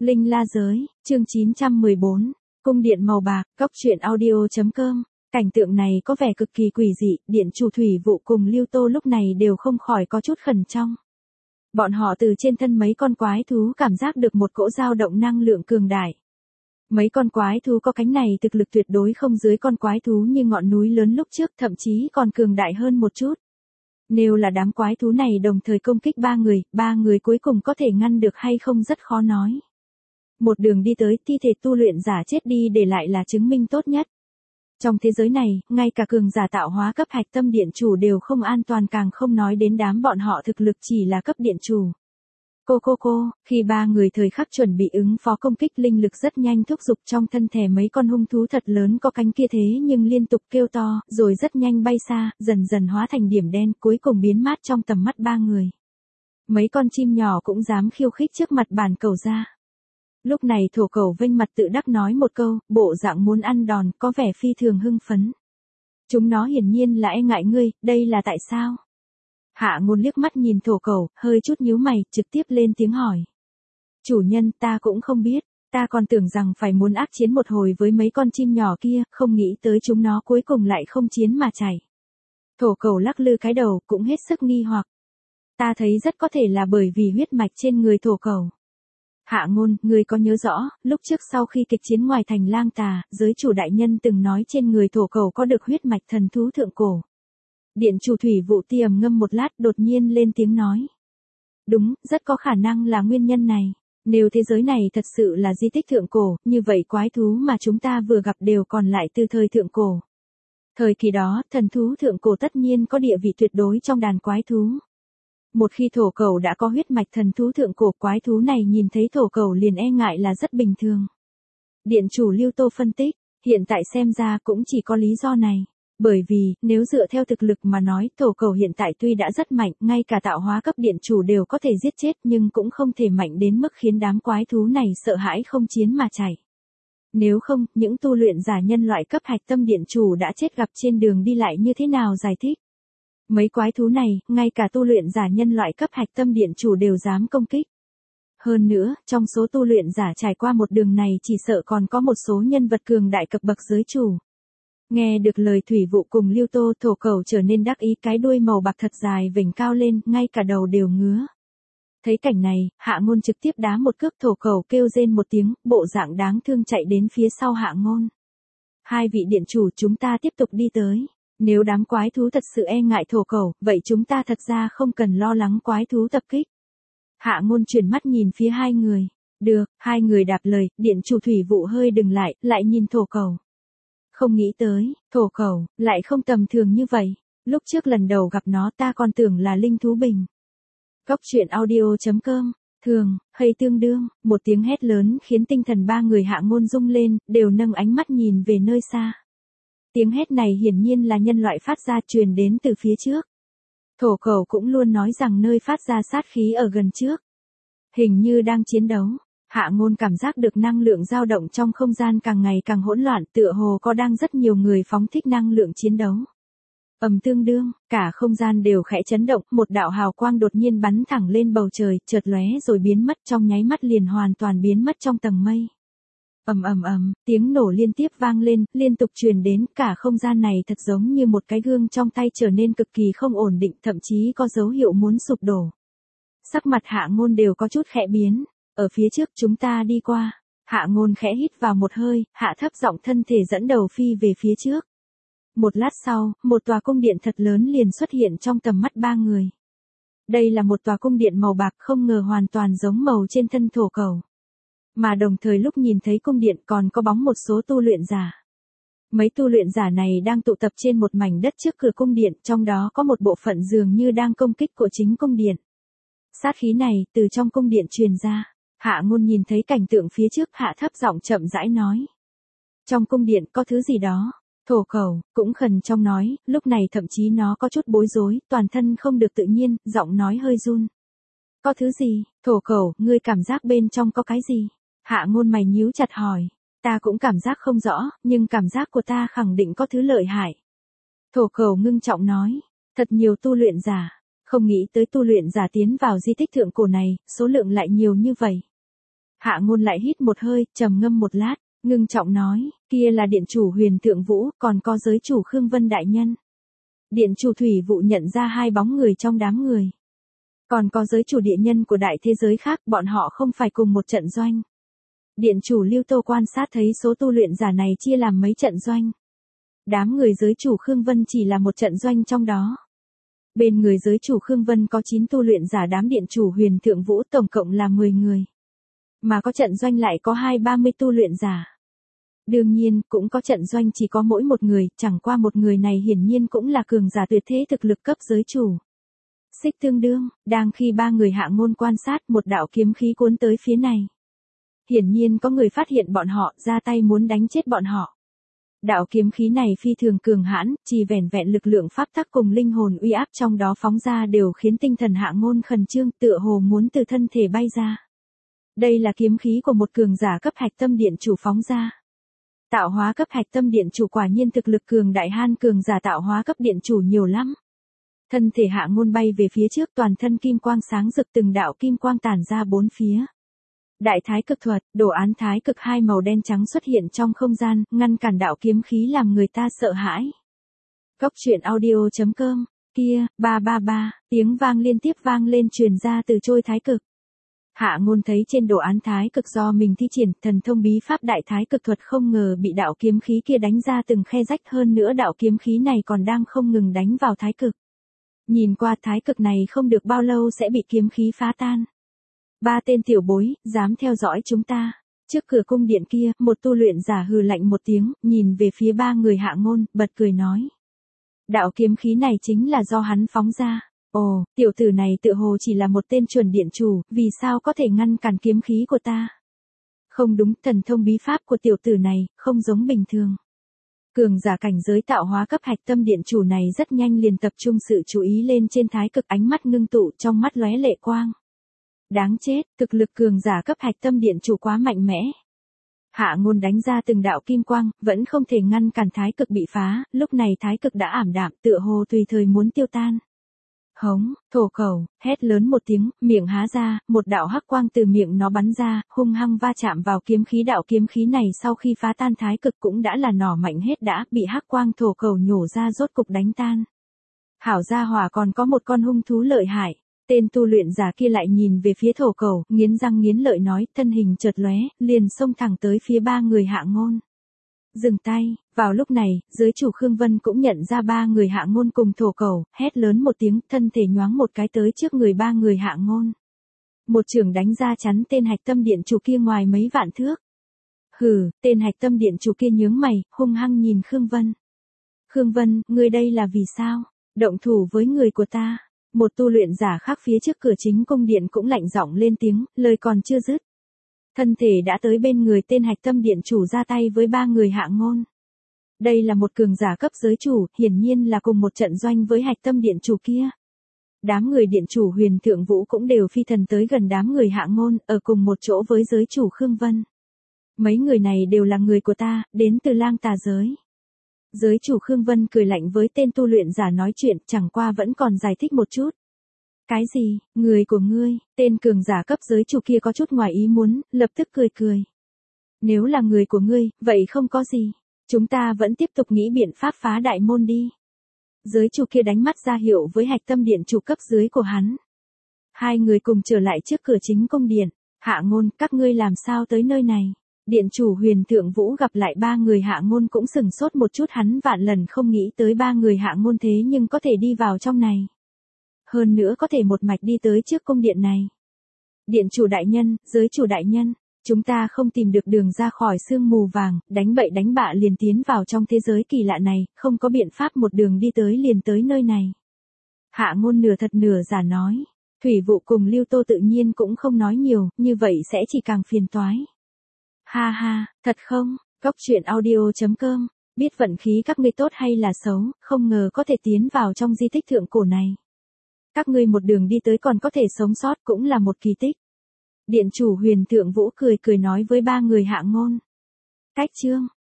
Linh La Giới, chương 914, Cung điện màu bạc, Cốc truyện audio.com. Cảnh tượng này có vẻ cực kỳ quỷ dị, điện chủ thủy vụ cùng Lưu Tô lúc này đều không khỏi có chút khẩn trương. Bọn họ từ trên thân mấy con quái thú cảm giác được một cỗ dao động năng lượng cường đại. Mấy con quái thú có cánh này thực lực tuyệt đối không dưới con quái thú như ngọn núi lớn lúc trước, thậm chí còn cường đại hơn một chút. Nếu là đám quái thú này đồng thời công kích ba người cuối cùng có thể ngăn được hay không rất khó nói. Một đường đi tới, thi thể tu luyện giả chết đi để lại là chứng minh tốt nhất. Trong thế giới này, ngay cả cường giả tạo hóa cấp hạch tâm điện chủ đều không an toàn, càng không nói đến đám bọn họ thực lực chỉ là cấp điện chủ. Khi ba người thời khắc chuẩn bị ứng phó công kích, linh lực rất nhanh thúc giục trong thân thể mấy con hung thú thật lớn có cánh kia, thế nhưng liên tục kêu to, rồi rất nhanh bay xa, dần dần hóa thành điểm đen, cuối cùng biến mất trong tầm mắt ba người. Mấy con chim nhỏ cũng dám khiêu khích trước mặt bản cẩu ra. Lúc này thổ cẩu vênh mặt tự đắc nói một câu, bộ dạng muốn ăn đòn, có vẻ phi thường hưng phấn. Chúng nó hiển nhiên là e ngại ngươi, đây là tại sao? Hạ Ngôn liếc mắt nhìn thổ cẩu, hơi chút nhíu mày, trực tiếp lên tiếng hỏi. Chủ nhân, ta cũng không biết, ta còn tưởng rằng phải muốn ác chiến một hồi với mấy con chim nhỏ kia, không nghĩ tới chúng nó cuối cùng lại không chiến mà chạy. Thổ cẩu lắc lư cái đầu, cũng hết sức nghi hoặc. Ta thấy rất có thể là bởi vì huyết mạch trên người thổ cẩu. Hạ Ngôn, ngươi có nhớ rõ, lúc trước sau khi kịch chiến ngoài thành Lang Tà, giới chủ đại nhân từng nói trên người thổ cẩu có được huyết mạch thần thú thượng cổ. Điện chủ thủy vụ tiềm ngâm một lát, đột nhiên lên tiếng nói. Đúng, rất có khả năng là nguyên nhân này. Nếu thế giới này thật sự là di tích thượng cổ, như vậy quái thú mà chúng ta vừa gặp đều còn lại từ thời thượng cổ. Thời kỳ đó, thần thú thượng cổ tất nhiên có địa vị tuyệt đối trong đàn quái thú. Một khi thổ cẩu đã có huyết mạch thần thú thượng cổ, quái thú này nhìn thấy thổ cẩu liền e ngại là rất bình thường. Điện chủ Lưu Tô phân tích, hiện tại xem ra cũng chỉ có lý do này. Bởi vì, nếu dựa theo thực lực mà nói, thổ cẩu hiện tại tuy đã rất mạnh, ngay cả tạo hóa cấp điện chủ đều có thể giết chết, nhưng cũng không thể mạnh đến mức khiến đám quái thú này sợ hãi không chiến mà chạy. Nếu không, những tu luyện giả nhân loại cấp hạch tâm điện chủ đã chết gặp trên đường đi lại như thế nào giải thích? Mấy quái thú này, ngay cả tu luyện giả nhân loại cấp hạch tâm điện chủ đều dám công kích. Hơn nữa, trong số tu luyện giả trải qua một đường này chỉ sợ còn có một số nhân vật cường đại cấp bậc giới chủ. Nghe được lời thủy vụ cùng Lưu Tô, thổ cẩu trở nên đắc ý, cái đuôi màu bạc thật dài vểnh cao lên, ngay cả đầu đều ngứa. Thấy cảnh này, Hạ Ngôn trực tiếp đá một cước, thổ cẩu kêu rên một tiếng, bộ dạng đáng thương chạy đến phía sau Hạ Ngôn. Hai vị điện chủ, chúng ta tiếp tục đi tới. Nếu đám quái thú thật sự e ngại thổ cẩu, vậy chúng ta thật ra không cần lo lắng quái thú tập kích. Hạ Ngôn chuyển mắt nhìn phía hai người. Được, hai người đáp lời, điện chủ thủy vụ hơi dừng lại nhìn thổ cẩu. Không nghĩ tới, thổ cẩu, lại không tầm thường như vậy. Lúc trước lần đầu gặp nó ta còn tưởng là linh thú bình. Cốc truyện audio.com, thường, hay tương đương, một tiếng hét lớn khiến tinh thần ba người Hạ Ngôn rung lên, đều nâng ánh mắt nhìn về nơi xa. Tiếng hét này hiển nhiên là nhân loại phát ra, truyền đến từ phía trước. Thổ cẩu cũng luôn nói rằng nơi phát ra sát khí ở gần trước. Hình như đang chiến đấu. Hạ Ngôn cảm giác được năng lượng dao động trong không gian càng ngày càng hỗn loạn, tựa hồ có đang rất nhiều người phóng thích năng lượng chiến đấu. Tương đương, cả không gian đều khẽ chấn động, một đạo hào quang đột nhiên bắn thẳng lên bầu trời, chợt lóe rồi biến mất, trong nháy mắt liền hoàn toàn biến mất trong tầng mây. Tiếng nổ liên tiếp vang lên, liên tục truyền đến, cả không gian này thật giống như một cái gương trong tay trở nên cực kỳ không ổn định, thậm chí có dấu hiệu muốn sụp đổ. Sắc mặt Hạ Ngôn đều có chút khẽ biến. Ở phía trước chúng ta đi qua. Hạ Ngôn khẽ hít vào một hơi, hạ thấp giọng, thân thể dẫn đầu phi về phía trước. Một lát sau, một tòa cung điện thật lớn liền xuất hiện trong tầm mắt ba người. Đây là một tòa cung điện màu bạc, không ngờ hoàn toàn giống màu trên thân thổ cẩu. Mà đồng thời lúc nhìn thấy cung điện còn có bóng một số tu luyện giả. Mấy tu luyện giả này đang tụ tập trên một mảnh đất trước cửa cung điện, trong đó có một bộ phận dường như đang công kích của chính cung điện. Sát khí này từ trong cung điện truyền ra. Hạ Ngôn nhìn thấy cảnh tượng phía trước, hạ thấp giọng chậm rãi nói. Trong cung điện có thứ gì đó. Thổ cẩu cũng khẩn trong nói, lúc này thậm chí nó có chút bối rối, toàn thân không được tự nhiên, giọng nói hơi run. Có thứ gì? Thổ cẩu, ngươi cảm giác bên trong có cái gì? Hạ Ngôn mày nhíu chặt hỏi. Ta cũng cảm giác không rõ, nhưng cảm giác của ta khẳng định có thứ lợi hại. Thổ cẩu ngưng trọng nói. Thật nhiều tu luyện giả. Không nghĩ tới tu luyện giả tiến vào di tích thượng cổ này, số lượng lại nhiều như vậy. Hạ Ngôn lại hít một hơi, trầm ngâm một lát, ngưng trọng nói, kia là điện chủ Huyền Thượng Vũ, còn có giới chủ Khương Vân đại nhân. Điện chủ Thủy Vụ nhận ra hai bóng người trong đám người. Còn có giới chủ địa nhân của đại thế giới khác, bọn họ không phải cùng một trận doanh. Điện chủ Lưu Tô quan sát thấy số tu luyện giả này chia làm mấy trận doanh. Đám người giới chủ Khương Vân chỉ là một trận doanh trong đó. Bên người giới chủ Khương Vân có 9 tu luyện giả, đám điện chủ Huyền Thượng Vũ tổng cộng là 10 người. Mà có trận doanh lại có 20-30 tu luyện giả. Đương nhiên, cũng có trận doanh chỉ có mỗi một người, chẳng qua một người này hiển nhiên cũng là cường giả tuyệt thế thực lực cấp giới chủ. Xích tương đương, đang khi ba người Hạ Ngôn quan sát, một đạo kiếm khí cuốn tới phía này. Hiển nhiên có người phát hiện bọn họ, ra tay muốn đánh chết bọn họ. Đạo kiếm khí này phi thường cường hãn, chỉ vẻn vẹn lực lượng pháp tắc cùng linh hồn uy áp trong đó phóng ra đều khiến tinh thần Hạ Ngôn khẩn trương, tựa hồ muốn từ thân thể bay ra. Đây là kiếm khí của một cường giả cấp hạch tâm điện chủ phóng ra. Tạo hóa cấp hạch tâm điện chủ quả nhiên thực lực cường đại, han cường giả tạo hóa cấp điện chủ nhiều lắm. Thân thể Hạ Ngôn bay về phía trước, toàn thân kim quang sáng rực, từng đạo kim quang tản ra bốn phía. Đại thái cực thuật, đồ án thái cực hai màu đen trắng xuất hiện trong không gian, ngăn cản đạo kiếm khí làm người ta sợ hãi. Cốc truyện audio.com, kia, 333, tiếng vang liên tiếp vang lên truyền ra từ trôi thái cực. Hạ Ngôn thấy trên đồ án thái cực do mình thi triển, thần thông bí pháp đại thái cực thuật không ngờ bị đạo kiếm khí kia đánh ra từng khe rách, hơn nữa đạo kiếm khí này còn đang không ngừng đánh vào thái cực. Nhìn qua thái cực này không được bao lâu sẽ bị kiếm khí phá tan. Ba tên tiểu bối, dám theo dõi chúng ta. Trước cửa cung điện kia, một tu luyện giả hừ lạnh một tiếng, nhìn về phía ba người Hạ Ngôn, bật cười nói. Đạo kiếm khí này chính là do hắn phóng ra. Ồ, tiểu tử này tựa hồ chỉ là một tên chuẩn điện chủ, vì sao có thể ngăn cản kiếm khí của ta? Không đúng, thần thông bí pháp của tiểu tử này, không giống bình thường. Cường giả cảnh giới tạo hóa cấp hạch tâm điện chủ này rất nhanh liền tập trung sự chú ý lên trên thái cực, ánh mắt ngưng tụ, trong mắt lóe lệ quang. Đáng chết, thực lực cường giả cấp hạch tâm điện chủ quá mạnh mẽ. Hạ Ngôn đánh ra từng đạo kim quang, vẫn không thể ngăn cản thái cực bị phá, lúc này thái cực đã ảm đạm, tựa hồ tùy thời muốn tiêu tan. Hống, thổ khẩu, hét lớn một tiếng, miệng há ra, một đạo hắc quang từ miệng nó bắn ra, hung hăng va chạm vào kiếm khí. Đạo kiếm khí này sau khi phá tan thái cực cũng đã là nỏ mạnh hết, đã bị hắc quang thổ khẩu nhổ ra rốt cục đánh tan. Hảo gia hỏa, còn có một con hung thú lợi hại. Tên tu luyện giả kia lại nhìn về phía thổ khẩu, nghiến răng nghiến lợi nói, thân hình chợt lóe, liền xông thẳng tới phía ba người Hạ Ngôn. Dừng tay, vào lúc này, giới chủ Khương Vân cũng nhận ra ba người Hạ Ngôn cùng thổ khẩu, hét lớn một tiếng, thân thể nhoáng một cái tới trước người ba người Hạ Ngôn. Một chưởng đánh ra chắn tên hạch tâm điện chủ kia ngoài mấy vạn thước. Hừ, tên hạch tâm điện chủ kia nhướng mày, hung hăng nhìn Khương Vân. Khương Vân, ngươi đây là vì sao? Động thủ với người của ta. Một tu luyện giả khác phía trước cửa chính cung điện cũng lạnh giọng lên tiếng, lời còn chưa dứt. Thân thể đã tới bên người tên hạch tâm điện chủ, ra tay với ba người Hạ Ngôn. Đây là một cường giả cấp giới chủ, hiển nhiên là cùng một trận doanh với hạch tâm điện chủ kia. Đám người điện chủ Huyền Thượng Vũ cũng đều phi thần tới gần đám người Hạ Ngôn, ở cùng một chỗ với giới chủ Khương Vân. Mấy người này đều là người của ta, đến từ Lang Tà giới. Giới chủ Khương Vân cười lạnh với tên tu luyện giả nói chuyện, chẳng qua vẫn còn giải thích một chút. Cái gì, người của ngươi? Tên cường giả cấp giới chủ kia có chút ngoài ý muốn, lập tức cười cười. Nếu là người của ngươi, vậy không có gì. Chúng ta vẫn tiếp tục nghĩ biện pháp phá đại môn đi. Giới chủ kia đánh mắt ra hiệu với hạch tâm điện chủ cấp dưới của hắn. Hai người cùng trở lại trước cửa chính cung điện. Hạ Ngôn, các ngươi làm sao tới nơi này? Điện chủ Huyền Thượng Vũ gặp lại ba người Hạ Ngôn cũng sừng sốt một chút, hắn vạn lần không nghĩ tới ba người Hạ Ngôn thế nhưng có thể đi vào trong này. Hơn nữa có thể một mạch đi tới trước cung điện này. Điện chủ đại nhân, giới chủ đại nhân, chúng ta không tìm được đường ra khỏi sương mù vàng, đánh bậy đánh bạ liền tiến vào trong thế giới kỳ lạ này, không có biện pháp một đường đi tới liền tới nơi này. Hạ Ngôn nửa thật nửa giả nói. Thủy Vụ cùng Lưu Tô tự nhiên cũng không nói nhiều, như vậy sẽ chỉ càng phiền toái. Ha ha, thật không? Cốc truyện audio.com, biết vận khí các ngươi tốt hay là xấu, không ngờ có thể tiến vào trong di tích thượng cổ này. Các ngươi một đường đi tới còn có thể sống sót cũng là một kỳ tích. Điện chủ Huyền Thượng Vũ cười cười nói với ba người Hạ Ngôn. Cách chương.